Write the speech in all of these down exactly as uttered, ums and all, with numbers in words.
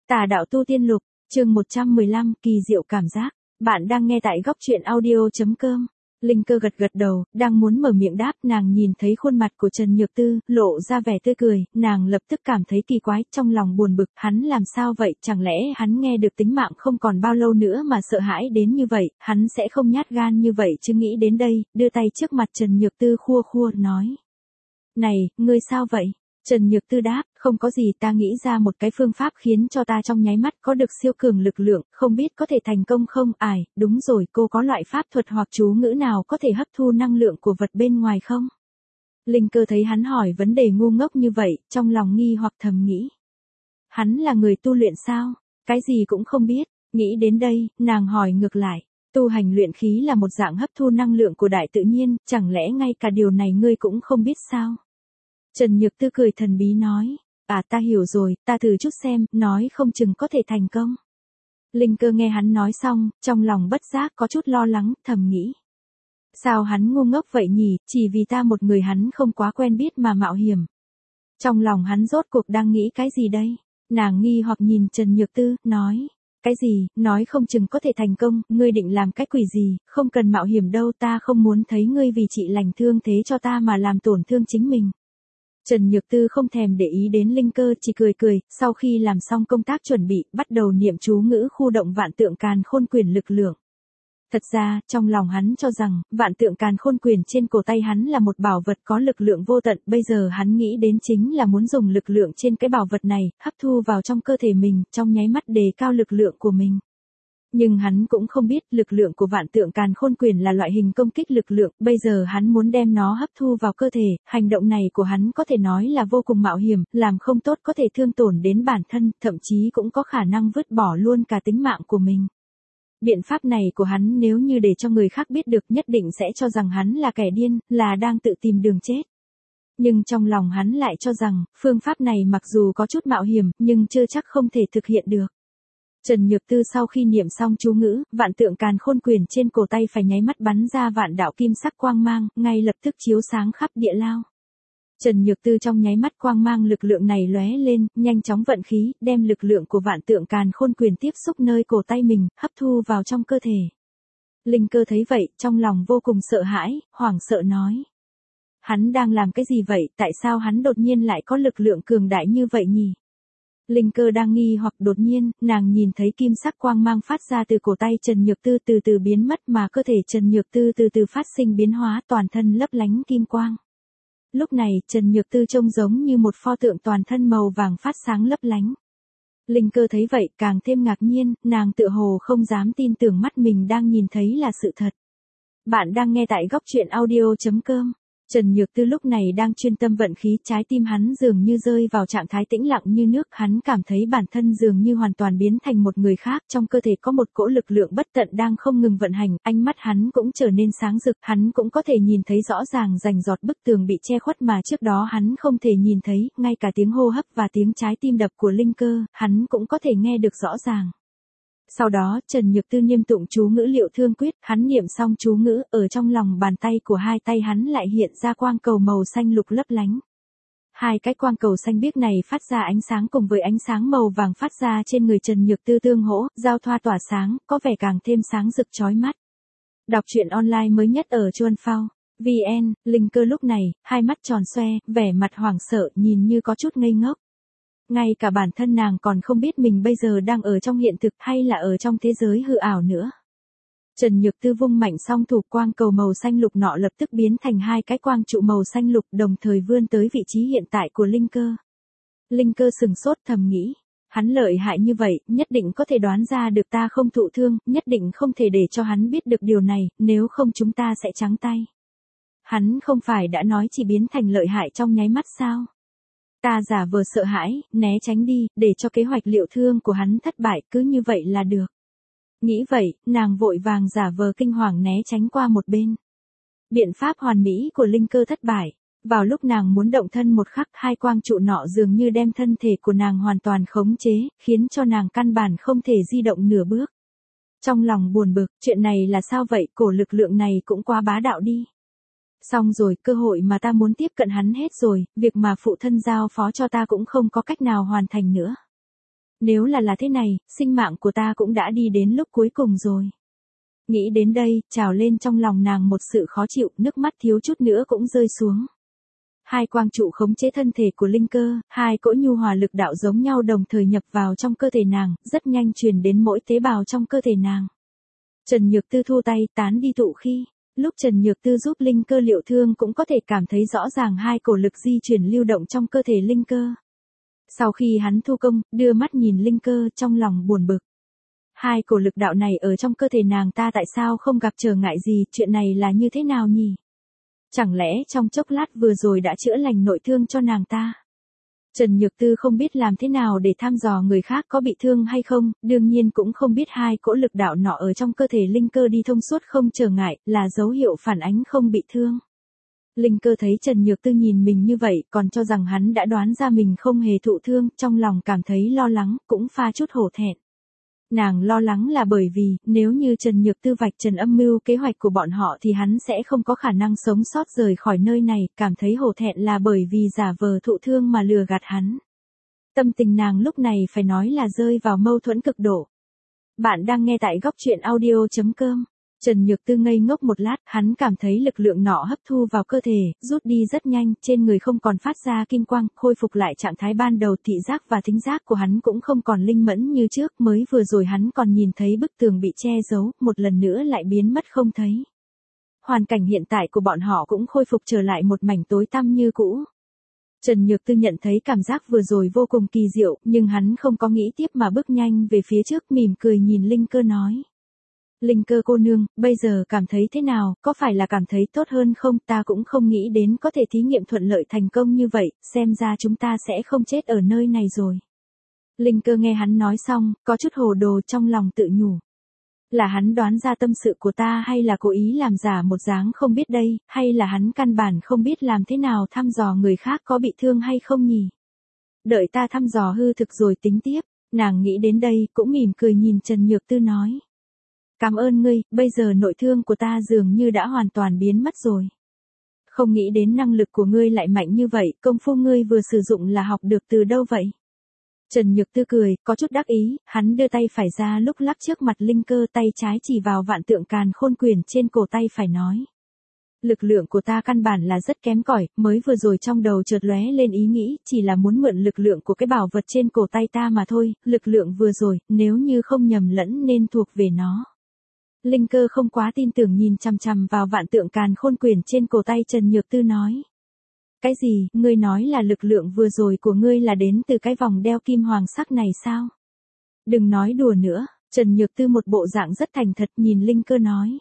Tà đạo tu tiên lục, chương một trăm mười lăm, kỳ diệu cảm giác. Bạn đang nghe tại góc truyện audio.com. Linh Cơ gật gật đầu, đang muốn mở miệng đáp, nàng nhìn thấy khuôn mặt của Trần Nhược Tư, lộ ra vẻ tươi cười, nàng lập tức cảm thấy kỳ quái, trong lòng buồn bực, hắn làm sao vậy, chẳng lẽ hắn nghe được tính mạng không còn bao lâu nữa mà sợ hãi đến như vậy, hắn sẽ không nhát gan như vậy chứ. Nghĩ đến đây, đưa tay trước mặt Trần Nhược Tư khua khua, nói. Này, ngươi sao vậy? Trần Nhược Tư đáp, không có gì, ta nghĩ ra một cái phương pháp khiến cho ta trong nháy mắt có được siêu cường lực lượng, không biết có thể thành công không? Ải, đúng rồi, cô có loại pháp thuật hoặc chú ngữ nào có thể hấp thu năng lượng của vật bên ngoài không? Linh Cơ thấy hắn hỏi vấn đề ngu ngốc như vậy, trong lòng nghi hoặc thầm nghĩ. Hắn là người tu luyện sao? Cái gì cũng không biết. Nghĩ đến đây, nàng hỏi ngược lại. Tu hành luyện khí là một dạng hấp thu năng lượng của đại tự nhiên, chẳng lẽ ngay cả điều này ngươi cũng không biết sao? Trần Nhược Tư cười thần bí nói, à ta hiểu rồi, ta thử chút xem, nói không chừng có thể thành công. Linh Cơ nghe hắn nói xong, trong lòng bất giác có chút lo lắng, thầm nghĩ. Sao hắn ngu ngốc vậy nhỉ, chỉ vì ta một người hắn không quá quen biết mà mạo hiểm. Trong lòng hắn rốt cuộc đang nghĩ cái gì đây? Nàng nghi hoặc nhìn Trần Nhược Tư, nói. Cái gì, nói không chừng có thể thành công, ngươi định làm cái quỷ gì, không cần mạo hiểm đâu, ta không muốn thấy ngươi vì trị lành thương thế cho ta mà làm tổn thương chính mình. Trần Nhược Tư không thèm để ý đến Linh Cơ, chỉ cười cười, sau khi làm xong công tác chuẩn bị, bắt đầu niệm chú ngữ khu động vạn tượng càn khôn quyền lực lượng. Thật ra, trong lòng hắn cho rằng, vạn tượng càn khôn quyền trên cổ tay hắn là một bảo vật có lực lượng vô tận, bây giờ hắn nghĩ đến chính là muốn dùng lực lượng trên cái bảo vật này, hấp thu vào trong cơ thể mình, trong nháy mắt đề cao lực lượng của mình. Nhưng hắn cũng không biết lực lượng của vạn tượng càn khôn quyền là loại hình công kích lực lượng, bây giờ hắn muốn đem nó hấp thu vào cơ thể, hành động này của hắn có thể nói là vô cùng mạo hiểm, làm không tốt có thể thương tổn đến bản thân, thậm chí cũng có khả năng vứt bỏ luôn cả tính mạng của mình. Biện pháp này của hắn nếu như để cho người khác biết được nhất định sẽ cho rằng hắn là kẻ điên, là đang tự tìm đường chết. Nhưng trong lòng hắn lại cho rằng, phương pháp này mặc dù có chút mạo hiểm, nhưng chưa chắc không thể thực hiện được. Trần Nhược Tư sau khi niệm xong chú ngữ, vạn tượng càn khôn quyền trên cổ tay phải nháy mắt bắn ra vạn đạo kim sắc quang mang, ngay lập tức chiếu sáng khắp địa lao. Trần Nhược Tư trong nháy mắt quang mang lực lượng này lóe lên, nhanh chóng vận khí, đem lực lượng của vạn tượng càn khôn quyền tiếp xúc nơi cổ tay mình, hấp thu vào trong cơ thể. Linh Cơ thấy vậy, trong lòng vô cùng sợ hãi, hoảng sợ nói. Hắn đang làm cái gì vậy, tại sao hắn đột nhiên lại có lực lượng cường đại như vậy nhỉ? Linh Cơ đang nghi hoặc đột nhiên, nàng nhìn thấy kim sắc quang mang phát ra từ cổ tay Trần Nhược Tư từ từ biến mất mà cơ thể Trần Nhược Tư từ từ phát sinh biến hóa, toàn thân lấp lánh kim quang. Lúc này, Trần Nhược Tư trông giống như một pho tượng toàn thân màu vàng phát sáng lấp lánh. Linh Cơ thấy vậy, càng thêm ngạc nhiên, nàng tựa hồ không dám tin tưởng mắt mình đang nhìn thấy là sự thật. Bạn đang nghe tại góc truyện audio.com. Trần Nhược Tư lúc này đang chuyên tâm vận khí, trái tim hắn dường như rơi vào trạng thái tĩnh lặng như nước, hắn cảm thấy bản thân dường như hoàn toàn biến thành một người khác, trong cơ thể có một cỗ lực lượng bất tận đang không ngừng vận hành, ánh mắt hắn cũng trở nên sáng rực, hắn cũng có thể nhìn thấy rõ ràng rành rọt bức tường bị che khuất mà trước đó hắn không thể nhìn thấy, ngay cả tiếng hô hấp và tiếng trái tim đập của Linh Cơ, hắn cũng có thể nghe được rõ ràng. Sau đó, Trần Nhược Tư niệm tụng chú ngữ Liệu Thương Quyết, hắn niệm xong chú ngữ, ở trong lòng bàn tay của hai tay hắn lại hiện ra quang cầu màu xanh lục lấp lánh. Hai cái quang cầu xanh biếc này phát ra ánh sáng cùng với ánh sáng màu vàng phát ra trên người Trần Nhược Tư tương hỗ, giao thoa tỏa sáng, có vẻ càng thêm sáng rực chói mắt. Đọc truyện online mới nhất ở Chuan Phao. vê en, Linh Cơ lúc này, hai mắt tròn xoe, vẻ mặt hoảng sợ, nhìn như có chút ngây ngốc. Ngay cả bản thân nàng còn không biết mình bây giờ đang ở trong hiện thực hay là ở trong thế giới hư ảo nữa. Trần Nhược Tư vung mạnh song thủ, quang cầu màu xanh lục nọ lập tức biến thành hai cái quang trụ màu xanh lục, đồng thời vươn tới vị trí hiện tại của Linh Cơ. Linh Cơ sừng sốt thầm nghĩ, hắn lợi hại như vậy, nhất định có thể đoán ra được ta không thụ thương, nhất định không thể để cho hắn biết được điều này, nếu không chúng ta sẽ trắng tay. Hắn không phải đã nói chỉ biến thành lợi hại trong nháy mắt sao? Ta giả vờ sợ hãi, né tránh đi, để cho kế hoạch liệu thương của hắn thất bại, cứ như vậy là được. Nghĩ vậy, nàng vội vàng giả vờ kinh hoàng né tránh qua một bên. Biện pháp hoàn mỹ của Linh Cơ thất bại. Vào lúc nàng muốn động thân một khắc, hai quang trụ nọ dường như đem thân thể của nàng hoàn toàn khống chế, khiến cho nàng căn bản không thể di động nửa bước. Trong lòng buồn bực, chuyện này là sao vậy, cổ lực lượng này cũng quá bá đạo đi. Xong rồi, cơ hội mà ta muốn tiếp cận hắn hết rồi, việc mà phụ thân giao phó cho ta cũng không có cách nào hoàn thành nữa. Nếu là là thế này, sinh mạng của ta cũng đã đi đến lúc cuối cùng rồi. Nghĩ đến đây, trào lên trong lòng nàng một sự khó chịu, nước mắt thiếu chút nữa cũng rơi xuống. Hai quang trụ khống chế thân thể của linh cơ, hai cỗ nhu hòa lực đạo giống nhau đồng thời nhập vào trong cơ thể nàng, rất nhanh truyền đến mỗi tế bào trong cơ thể nàng. Trần Nhược Tư thu tay tán đi tụ khi. Lúc Trần Nhược Tư giúp linh cơ liệu thương cũng có thể cảm thấy rõ ràng hai cổ lực di chuyển lưu động trong cơ thể linh cơ. Sau khi hắn thu công, đưa mắt nhìn linh cơ trong lòng buồn bực. Hai cổ lực đạo này ở trong cơ thể nàng ta tại sao không gặp trở ngại gì, chuyện này là như thế nào nhỉ? Chẳng lẽ trong chốc lát vừa rồi đã chữa lành nội thương cho nàng ta? Trần Nhược Tư không biết làm thế nào để thăm dò người khác có bị thương hay không, đương nhiên cũng không biết hai cỗ lực đạo nọ ở trong cơ thể linh cơ đi thông suốt không trở ngại, là dấu hiệu phản ánh không bị thương. Linh cơ thấy Trần Nhược Tư nhìn mình như vậy, còn cho rằng hắn đã đoán ra mình không hề thụ thương, trong lòng cảm thấy lo lắng, cũng pha chút hổ thẹn. Nàng lo lắng là bởi vì, nếu như Trần Nhược Tư vạch trần âm mưu kế hoạch của bọn họ thì hắn sẽ không có khả năng sống sót rời khỏi nơi này, cảm thấy hổ thẹn là bởi vì giả vờ thụ thương mà lừa gạt hắn. Tâm tình nàng lúc này phải nói là rơi vào mâu thuẫn cực độ. Bạn đang nghe tại góc truyện audio chấm com. Trần Nhược Tư ngây ngốc một lát, hắn cảm thấy lực lượng nọ hấp thu vào cơ thể, rút đi rất nhanh, trên người không còn phát ra kim quang, khôi phục lại trạng thái ban đầu, thị giác và thính giác của hắn cũng không còn linh mẫn như trước, mới vừa rồi hắn còn nhìn thấy bức tường bị che giấu, một lần nữa lại biến mất không thấy. Hoàn cảnh hiện tại của bọn họ cũng khôi phục trở lại một mảnh tối tăm như cũ. Trần Nhược Tư nhận thấy cảm giác vừa rồi vô cùng kỳ diệu, nhưng hắn không có nghĩ tiếp mà bước nhanh về phía trước, mỉm cười nhìn linh cơ nói. Linh cơ cô nương, bây giờ cảm thấy thế nào, có phải là cảm thấy tốt hơn không? Ta cũng không nghĩ đến có thể thí nghiệm thuận lợi thành công như vậy, xem ra chúng ta sẽ không chết ở nơi này rồi. Linh cơ nghe hắn nói xong, có chút hồ đồ trong lòng tự nhủ. Là hắn đoán ra tâm sự của ta hay là cố ý làm giả một dáng không biết đây, hay là hắn căn bản không biết làm thế nào thăm dò người khác có bị thương hay không nhỉ? Đợi ta thăm dò hư thực rồi tính tiếp, nàng nghĩ đến đây cũng mỉm cười nhìn Trần Nhược Tư nói. Cảm ơn ngươi, bây giờ nội thương của ta dường như đã hoàn toàn biến mất rồi. Không nghĩ đến năng lực của ngươi lại mạnh như vậy, công phu ngươi vừa sử dụng là học được từ đâu vậy? Trần Nhược Tư cười, có chút đắc ý, hắn đưa tay phải ra lúc lắc trước mặt linh cơ, tay trái chỉ vào vạn tượng càn khôn quyển trên cổ tay phải nói. Lực lượng của ta căn bản là rất kém cỏi, mới vừa rồi trong đầu chợt lóe lên ý nghĩ, chỉ là muốn mượn lực lượng của cái bảo vật trên cổ tay ta mà thôi, lực lượng vừa rồi, nếu như không nhầm lẫn nên thuộc về nó. Linh cơ không quá tin tưởng nhìn chằm chằm vào vạn tượng càn khôn quyển trên cổ tay Trần Nhược Tư nói. Cái gì, ngươi nói là lực lượng vừa rồi của ngươi là đến từ cái vòng đeo kim hoàng sắc này sao? Đừng nói đùa nữa, Trần Nhược Tư một bộ dạng rất thành thật nhìn Linh cơ nói.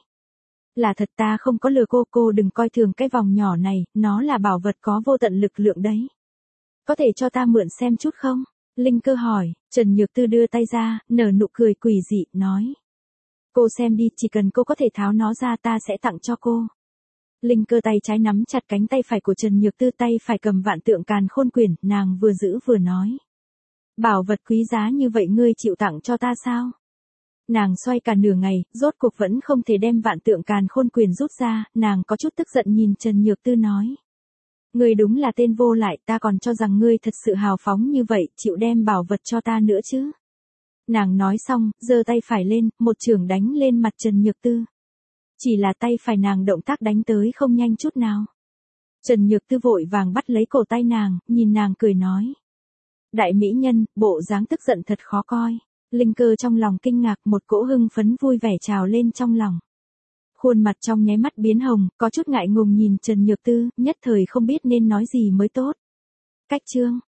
Là thật, ta không có lừa cô, cô đừng coi thường cái vòng nhỏ này, nó là bảo vật có vô tận lực lượng đấy. Có thể cho ta mượn xem chút không? Linh cơ hỏi, Trần Nhược Tư đưa tay ra, nở nụ cười quỷ dị, nói. Cô xem đi, chỉ cần cô có thể tháo nó ra ta sẽ tặng cho cô. Linh cơ tay trái nắm chặt cánh tay phải của Trần Nhược Tư, tay phải cầm vạn tượng càn khôn quyển, nàng vừa giữ vừa nói. Bảo vật quý giá như vậy ngươi chịu tặng cho ta sao? Nàng xoay cả nửa ngày, rốt cuộc vẫn không thể đem vạn tượng càn khôn quyển rút ra, nàng có chút tức giận nhìn Trần Nhược Tư nói. Ngươi đúng là tên vô lại, ta còn cho rằng ngươi thật sự hào phóng như vậy, chịu đem bảo vật cho ta nữa chứ. Nàng nói xong, giơ tay phải lên, một chưởng đánh lên mặt Trần Nhược Tư. Chỉ là tay phải nàng động tác đánh tới không nhanh chút nào. Trần Nhược Tư vội vàng bắt lấy cổ tay nàng, nhìn nàng cười nói. Đại mỹ nhân, bộ dáng tức giận thật khó coi. Linh cơ trong lòng kinh ngạc, một cỗ hưng phấn vui vẻ trào lên trong lòng. Khuôn mặt trong nháy mắt biến hồng, có chút ngại ngùng nhìn Trần Nhược Tư, nhất thời không biết nên nói gì mới tốt. Cách chương